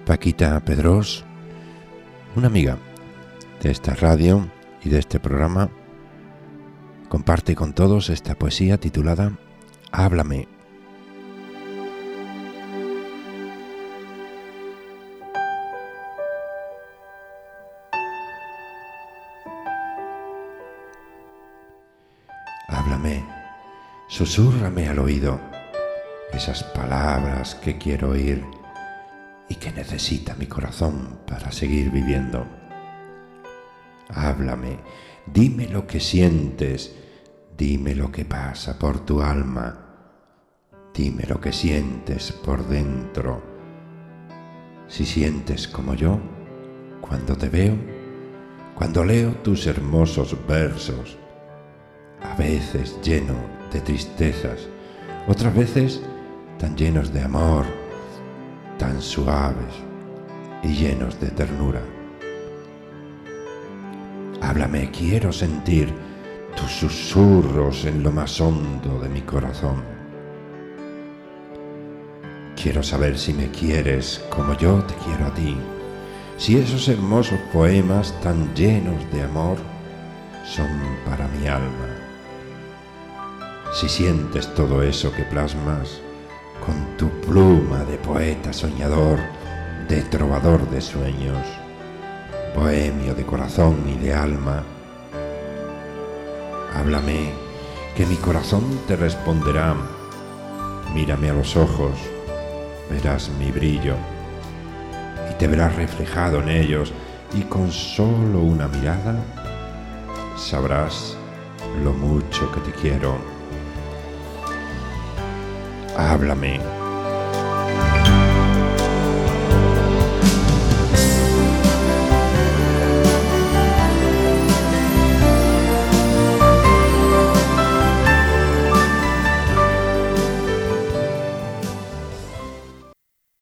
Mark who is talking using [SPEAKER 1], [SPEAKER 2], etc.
[SPEAKER 1] Paquita Pedrós, una amiga de esta radio y de este programa, comparte con todos esta poesía titulada Háblame. Háblame, susúrrame al oído esas palabras que quiero oír y que necesita mi corazón para seguir viviendo. Háblame, dime lo que sientes, dime lo que pasa por tu alma, dime lo que sientes por dentro. Si sientes como yo, cuando te veo, cuando leo tus hermosos versos, a veces lleno de tristezas, otras veces tan llenos de amor, tan suaves y llenos de ternura. Háblame, quiero sentir tus susurros en lo más hondo de mi corazón. Quiero saber si me quieres como yo te quiero a ti, si esos hermosos poemas tan llenos de amor son para mi alma. Si sientes todo eso que plasmas con tu pluma de poeta soñador, de trovador de sueños, bohemio de corazón y de alma. Háblame, que mi corazón te responderá. Mírame a los ojos, verás mi brillo y te verás reflejado en ellos, y con solo una mirada sabrás lo mucho que te quiero. Háblame.